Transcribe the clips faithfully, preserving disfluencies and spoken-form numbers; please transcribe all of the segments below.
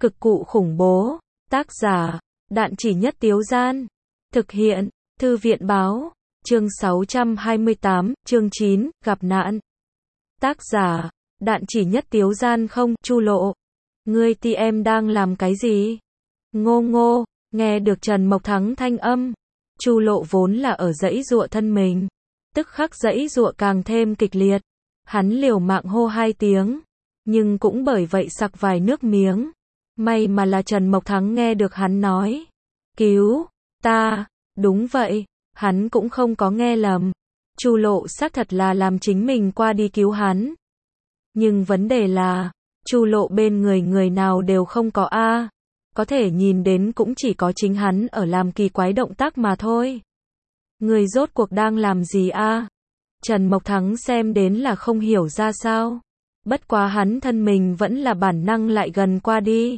Cực cụ khủng bố. Tác giả, Đạn Chỉ Nhất Tiếu Gian. Thực hiện, Thư viện Báo. Chương sáu trăm hai mươi tám, chương chín, gặp nạn. Tác giả, Đạn Chỉ Nhất Tiếu Gian. Không, Chu Lộ. Ngươi ti em đang làm cái gì? Ngô ngô, nghe được Trần Mộc Thắng thanh âm. Chu Lộ vốn là ở giãy giụa thân mình. Tức khắc giãy giụa càng thêm kịch liệt. Hắn liều mạng hô hai tiếng. Nhưng cũng bởi vậy sặc vài nước miếng. May mà là Trần Mộc Thắng nghe được hắn nói. Cứu, ta, đúng vậy, hắn cũng không có nghe lầm. Chu Lộ xác thật là làm chính mình qua đi cứu hắn. Nhưng vấn đề là, Chu Lộ bên người người nào đều không có a, có thể nhìn đến cũng chỉ có chính hắn ở làm kỳ quái động tác mà thôi. Người rốt cuộc đang làm gì a? Trần Mộc Thắng xem đến là không hiểu ra sao. Bất quá hắn thân mình vẫn là bản năng lại gần qua đi.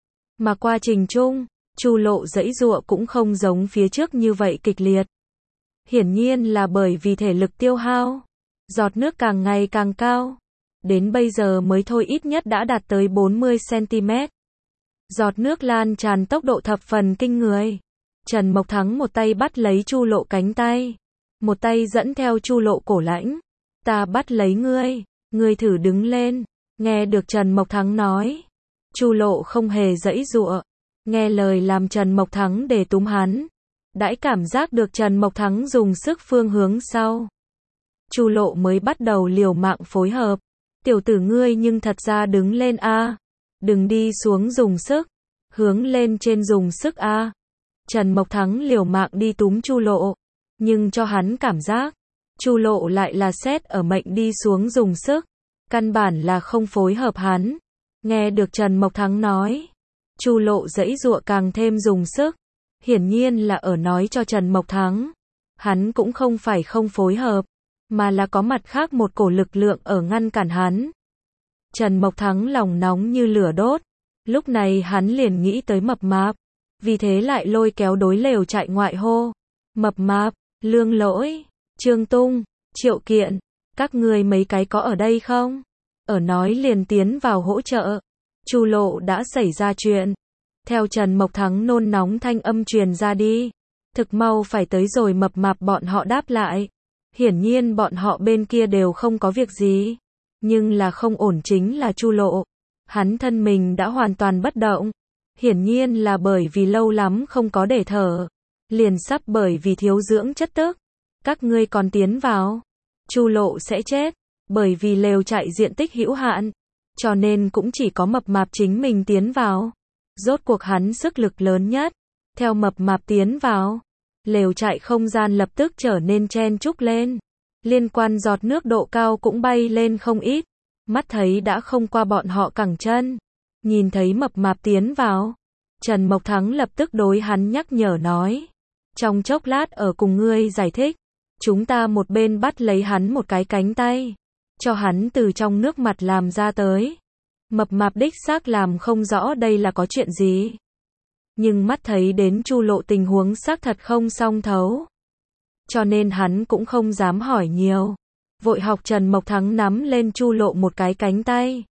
Mà quá trình chung, Chu Lộ giãy giụa cũng không giống phía trước như vậy kịch liệt. Hiển nhiên là bởi vì thể lực tiêu hao. Giọt nước càng ngày càng cao. Đến bây giờ mới thôi ít nhất đã đạt tới bốn mươi xăng-ti-mét. Giọt nước lan tràn tốc độ thập phần kinh người. Trần Mộc Thắng một tay bắt lấy Chu Lộ cánh tay. Một tay dẫn theo Chu Lộ cổ lãnh. Ta bắt lấy ngươi. Ngươi thử đứng lên. Nghe được Trần Mộc Thắng nói. Chu Lộ không hề giãy giụa. Nghe lời làm Trần Mộc Thắng để túm hắn. Đãi cảm giác được Trần Mộc Thắng dùng sức phương hướng sau. Chu Lộ mới bắt đầu liều mạng phối hợp. Tiểu tử ngươi nhưng thật ra đứng lên a, đừng đi xuống dùng sức. Hướng lên trên dùng sức a. Trần Mộc Thắng liều mạng đi túm Chu Lộ. Nhưng cho hắn cảm giác. Chu Lộ lại là xét ở mệnh đi xuống dùng sức. Căn bản là không phối hợp hắn. Nghe được Trần Mộc Thắng nói. Chu Lộ giãy giụa càng thêm dùng sức. Hiển nhiên là ở nói cho Trần Mộc Thắng. Hắn cũng không phải không phối hợp. Mà là có mặt khác một cổ lực lượng ở ngăn cản hắn. Trần Mộc Thắng lòng nóng như lửa đốt. Lúc này hắn liền nghĩ tới Mập Mạp. Vì thế lại lôi kéo đối lều trại ngoại hô. Mập Mạp, Lương Lỗi, Trương Tung, Triệu Kiện. Các ngươi mấy cái có ở đây không? Ở nói liền tiến vào hỗ trợ. Chu Lộ đã xảy ra chuyện. Theo Trần Mộc Thắng nôn nóng thanh âm truyền ra đi. Thực mau phải tới rồi. Mập Mạp bọn họ đáp lại. Hiển nhiên bọn họ bên kia đều không có việc gì. Nhưng là không ổn chính là Chu Lộ. Hắn thân mình đã hoàn toàn bất động. Hiển nhiên là bởi vì lâu lắm không có để thở. Liền sắp bởi vì thiếu dưỡng chất tức. Các ngươi còn tiến vào. Chu Lộ sẽ chết. Bởi vì lều trại diện tích hữu hạn. Cho nên cũng chỉ có Mập Mạp chính mình tiến vào. Rốt cuộc hắn sức lực lớn nhất. Theo Mập Mạp tiến vào. Lều trại không gian lập tức trở nên chen chúc lên. Liên quan giọt nước độ cao cũng bay lên không ít. Mắt thấy đã không qua bọn họ cẳng chân. Nhìn thấy Mập Mạp tiến vào. Trần Mộc Thắng lập tức đối hắn nhắc nhở nói. Trong chốc lát ở cùng ngươi giải thích. Chúng ta một bên bắt lấy hắn một cái cánh tay. Cho hắn từ trong nước mặt làm ra tới. Mập Mạp đích xác làm không rõ đây là có chuyện gì. Nhưng mắt thấy đến Chu Lộ tình huống xác thật không song thấu. Cho nên hắn cũng không dám hỏi nhiều. Vội học Trần Mộc Thắng nắm lên Chu Lộ một cái cánh tay.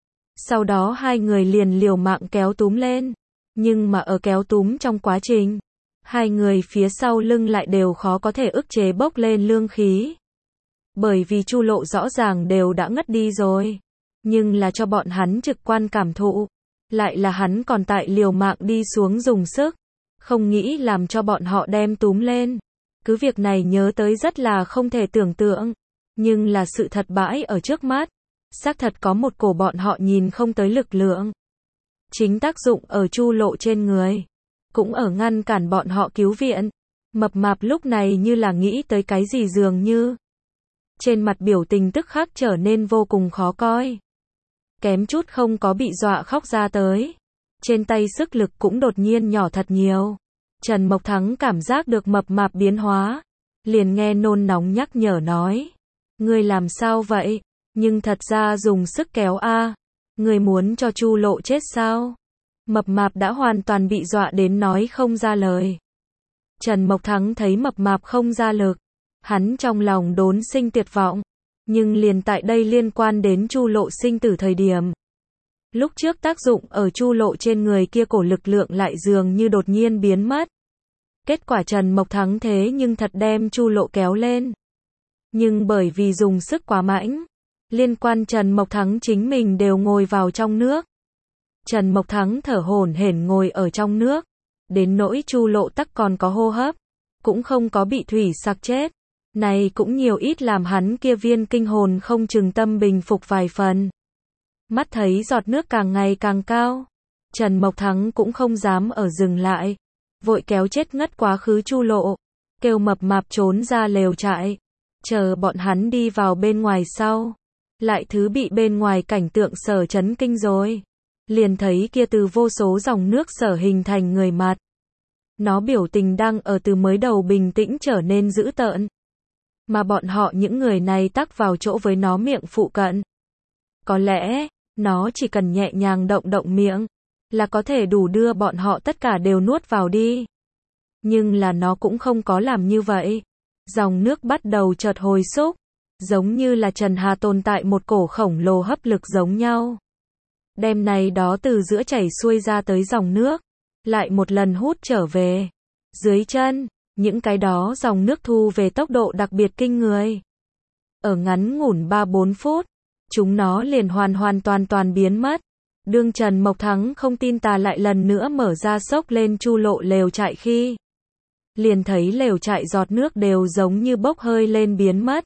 Sau đó hai người liền liều mạng kéo túm lên. Nhưng mà ở kéo túm trong quá trình. Hai người phía sau lưng lại đều khó có thể ức chế bốc lên lương khí. Bởi vì Chu Lộ rõ ràng đều đã ngất đi rồi. Nhưng là cho bọn hắn trực quan cảm thụ. Lại là hắn còn tại liều mạng đi xuống dùng sức. Không nghĩ làm cho bọn họ đem túm lên. Cứ việc này nhớ tới rất là không thể tưởng tượng. Nhưng là sự thật bãi ở trước mắt. Xác thật có một cổ bọn họ nhìn không tới lực lượng. Chính tác dụng ở Chu Lộ trên người. Cũng ở ngăn cản bọn họ cứu viện. Mập Mạp lúc này như là nghĩ tới cái gì dường như. Trên mặt biểu tình tức khắc trở nên vô cùng khó coi. Kém chút không có bị dọa khóc ra tới. Trên tay sức lực cũng đột nhiên nhỏ thật nhiều. Trần Mộc Thắng cảm giác được Mập Mạp biến hóa. Liền nghe nôn nóng nhắc nhở nói. Ngươi làm sao vậy? Nhưng thật ra dùng sức kéo a. Ngươi muốn cho Chu Lộ chết sao? Mập Mạp đã hoàn toàn bị dọa đến nói không ra lời. Trần Mộc Thắng thấy Mập Mạp không ra lực. Hắn trong lòng đốn sinh tuyệt vọng. Nhưng liền tại đây liên quan đến Chu Lộ sinh tử thời điểm. Lúc trước tác dụng ở Chu Lộ trên người kia cổ lực lượng lại dường như đột nhiên biến mất. Kết quả Trần Mộc Thắng thế nhưng thật đem Chu Lộ kéo lên. Nhưng bởi vì dùng sức quá mạnh, liên quan Trần Mộc Thắng chính mình đều ngồi vào trong nước. Trần Mộc Thắng thở hổn hển ngồi ở trong nước, đến nỗi Chu Lộ tắc còn có hô hấp, cũng không có bị thủy sặc chết. Này cũng nhiều ít làm hắn kia viên kinh hồn không chừng tâm bình phục vài phần. Mắt thấy giọt nước càng ngày càng cao, Trần Mộc Thắng cũng không dám ở dừng lại, vội kéo chết ngất quá khứ Chu Lộ, kêu mập mạp trốn ra lều trại, chờ bọn hắn đi vào bên ngoài sau, lại thứ bị bên ngoài cảnh tượng sở chấn kinh rồi, liền thấy kia từ vô số dòng nước sở hình thành người mặt. Nó biểu tình đang ở từ mới đầu bình tĩnh trở nên dữ tợn, mà bọn họ những người này tắc vào chỗ với nó miệng phụ cận. Có lẽ, nó chỉ cần nhẹ nhàng động động miệng, là có thể đủ đưa bọn họ tất cả đều nuốt vào đi. Nhưng là nó cũng không có làm như vậy. Dòng nước bắt đầu chợt hồi xúc, giống như là Trần Hà tồn tại một cổ khổng lồ hấp lực giống nhau. Đem này đó từ giữa chảy xuôi ra tới dòng nước, lại một lần hút trở về. Dưới chân, những cái đó dòng nước thu về tốc độ đặc biệt kinh người. Ở ngắn ngủn ba bốn phút, chúng nó liền hoàn hoàn toàn toàn biến mất. Đương Trần Mộc Thắng không tin tà lại lần nữa mở ra xốc lên Chu Lộ lều trại khi, liền thấy lều trại giọt nước đều giống như bốc hơi lên biến mất.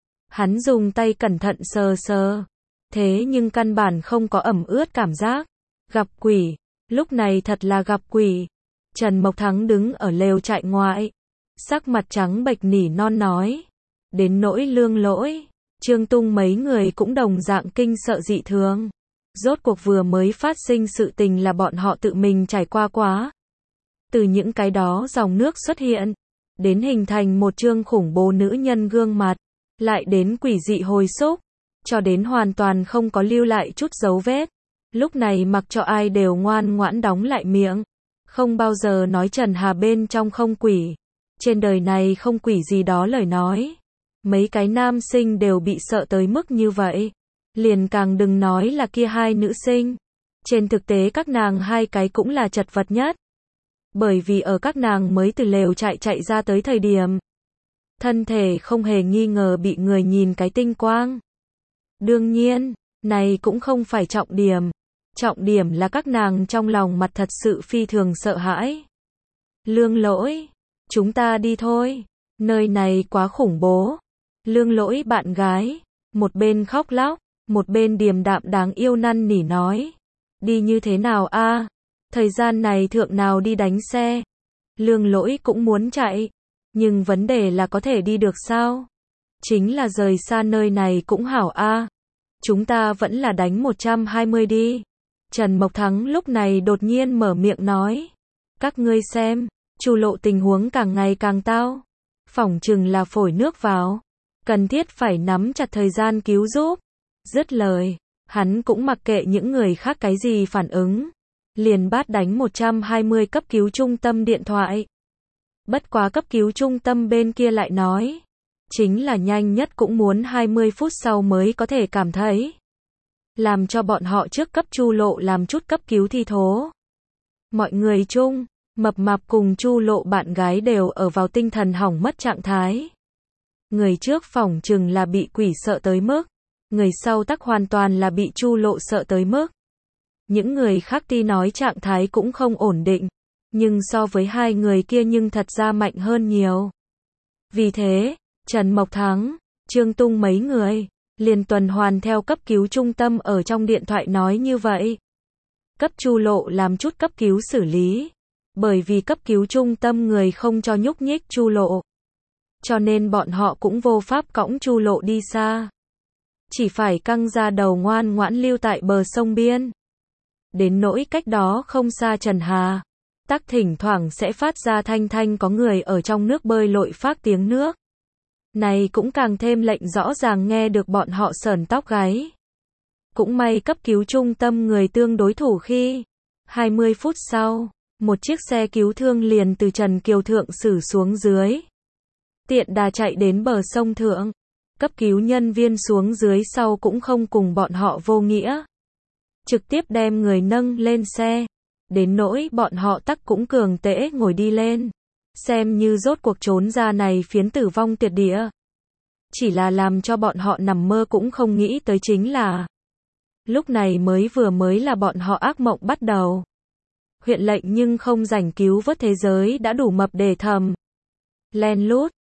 Hắn dùng tay cẩn thận sờ sờ, thế nhưng căn bản không có ẩm ướt cảm giác. Gặp quỷ, lúc này thật là gặp quỷ. Trần Mộc Thắng đứng ở lều trại ngoại, sắc mặt trắng bệch nỉ non nói, đến nỗi Lương Lỗi, Trương Tung mấy người cũng đồng dạng kinh sợ dị thường. Rốt cuộc vừa mới phát sinh sự tình là bọn họ tự mình trải qua quá. Từ những cái đó dòng nước xuất hiện, đến hình thành một trương khủng bố nữ nhân gương mặt, lại đến quỷ dị hồi xúc, cho đến hoàn toàn không có lưu lại chút dấu vết. Lúc này mặc cho ai đều ngoan ngoãn đóng lại miệng, không bao giờ nói Trần Hà bên trong không quỷ. Trên đời này không quỷ gì đó lời nói. Mấy cái nam sinh đều bị sợ tới mức như vậy. Liền càng đừng nói là kia hai nữ sinh. Trên thực tế các nàng hai cái cũng là chật vật nhất. Bởi vì ở các nàng mới từ lều chạy chạy ra tới thời điểm, thân thể không hề nghi ngờ bị người nhìn cái tinh quang. Đương nhiên, này cũng không phải trọng điểm. Trọng điểm là các nàng trong lòng mặt thật sự phi thường sợ hãi. Lương Lỗi, chúng ta đi thôi, nơi này quá khủng bố. Lương Lỗi bạn gái, một bên khóc lóc, một bên điềm đạm đáng yêu năn nỉ nói. Đi như thế nào a? Thời gian này thượng nào đi đánh xe? Lương Lỗi cũng muốn chạy, nhưng vấn đề là có thể đi được sao? Chính là rời xa nơi này cũng hảo a. Chúng ta vẫn là đánh một trăm hai mươi đi. Trần Mộc Thắng lúc này đột nhiên mở miệng nói. Các ngươi xem, Chu Lộ tình huống càng ngày càng tao. Phỏng chừng là phổi nước vào. Cần thiết phải nắm chặt thời gian cứu giúp. Dứt lời, hắn cũng mặc kệ những người khác cái gì phản ứng. Liền bát đánh một trăm hai mươi cấp cứu trung tâm điện thoại. Bất quá cấp cứu trung tâm bên kia lại nói. Chính là nhanh nhất cũng muốn hai mươi phút sau mới có thể cảm thấy. Làm cho bọn họ trước cấp Chu Lộ làm chút cấp cứu thi thố. Mọi người chung, mập mạp cùng Chu Lộ bạn gái đều ở vào tinh thần hỏng mất trạng thái. Người trước phỏng chừng là bị quỷ sợ tới mức, người sau tắc hoàn toàn là bị Chu Lộ sợ tới mức. Những người khác tuy nói trạng thái cũng không ổn định, nhưng so với hai người kia nhưng thật ra mạnh hơn nhiều. Vì thế, Trần Mộc Thắng, Trương Tung mấy người, liền tuần hoàn theo cấp cứu trung tâm ở trong điện thoại nói như vậy. Cấp Chu Lộ làm chút cấp cứu xử lý. Bởi vì cấp cứu trung tâm người không cho nhúc nhích Chu Lộ. Cho nên bọn họ cũng vô pháp cõng Chu Lộ đi xa. Chỉ phải căng ra đầu ngoan ngoãn lưu tại bờ sông biên. Đến nỗi cách đó không xa Trần Hà, tắc thỉnh thoảng sẽ phát ra thanh thanh có người ở trong nước bơi lội phát tiếng nước. Này cũng càng thêm lệnh rõ ràng nghe được bọn họ sởn tóc gáy. Cũng may cấp cứu trung tâm người tương đối thủ khi. hai mươi phút sau, một chiếc xe cứu thương liền từ Trần Kiều Thượng xử xuống dưới. Tiện đà chạy đến bờ sông Thượng. Cấp cứu nhân viên xuống dưới sau cũng không cùng bọn họ vô nghĩa. trực tiếp đem người nâng lên xe. Đến nỗi bọn họ tắc cũng cường tễ ngồi đi lên. Xem như rốt cuộc trốn ra này phiến tử vong tuyệt địa. Chỉ là làm cho bọn họ nằm mơ cũng không nghĩ tới chính là lúc này mới vừa mới là bọn họ ác mộng bắt đầu. Huyện lệnh nhưng không rảnh cứu vớt thế giới đã đủ mập để thầm. Len lút,